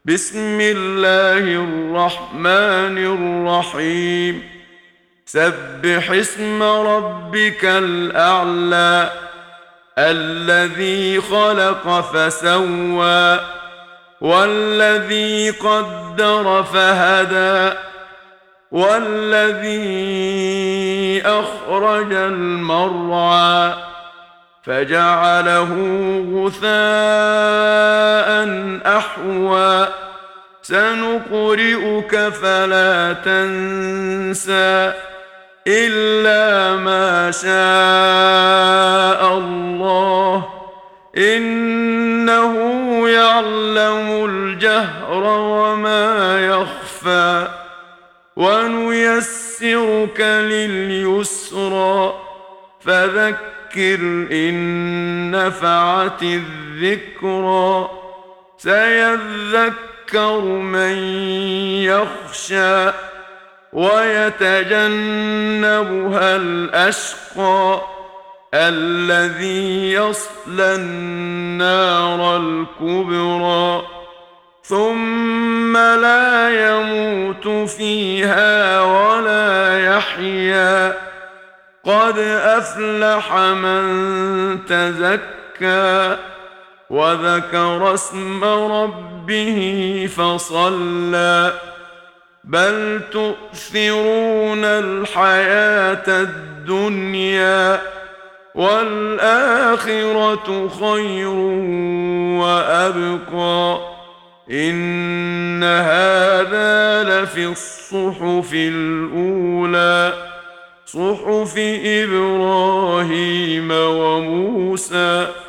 بسم الله الرحمن الرحيم. سبح اسم ربك الأعلى الذي خلق فسوى والذي قدر فهدى والذي أخرج المرعى فجعله غثاء أحوى سنقرئك فلا تنسى إلا ما شاء الله إنه يعلم الجهر وما يخفى ونيسرك لليسرى فذكر إن نفعت الذكرى سيذكر من يخشى ويتجنبها الأشقى الذي يصلى النار الكبرى ثم لا يموت فيها ولا يحيا قد أفلح من تزكى وذكر اسم ربه فصلى بل تؤثرون الحياة الدنيا والآخرة خير وأبقى إن هذا لفي الصحف الأولى صحف إبراهيم وموسى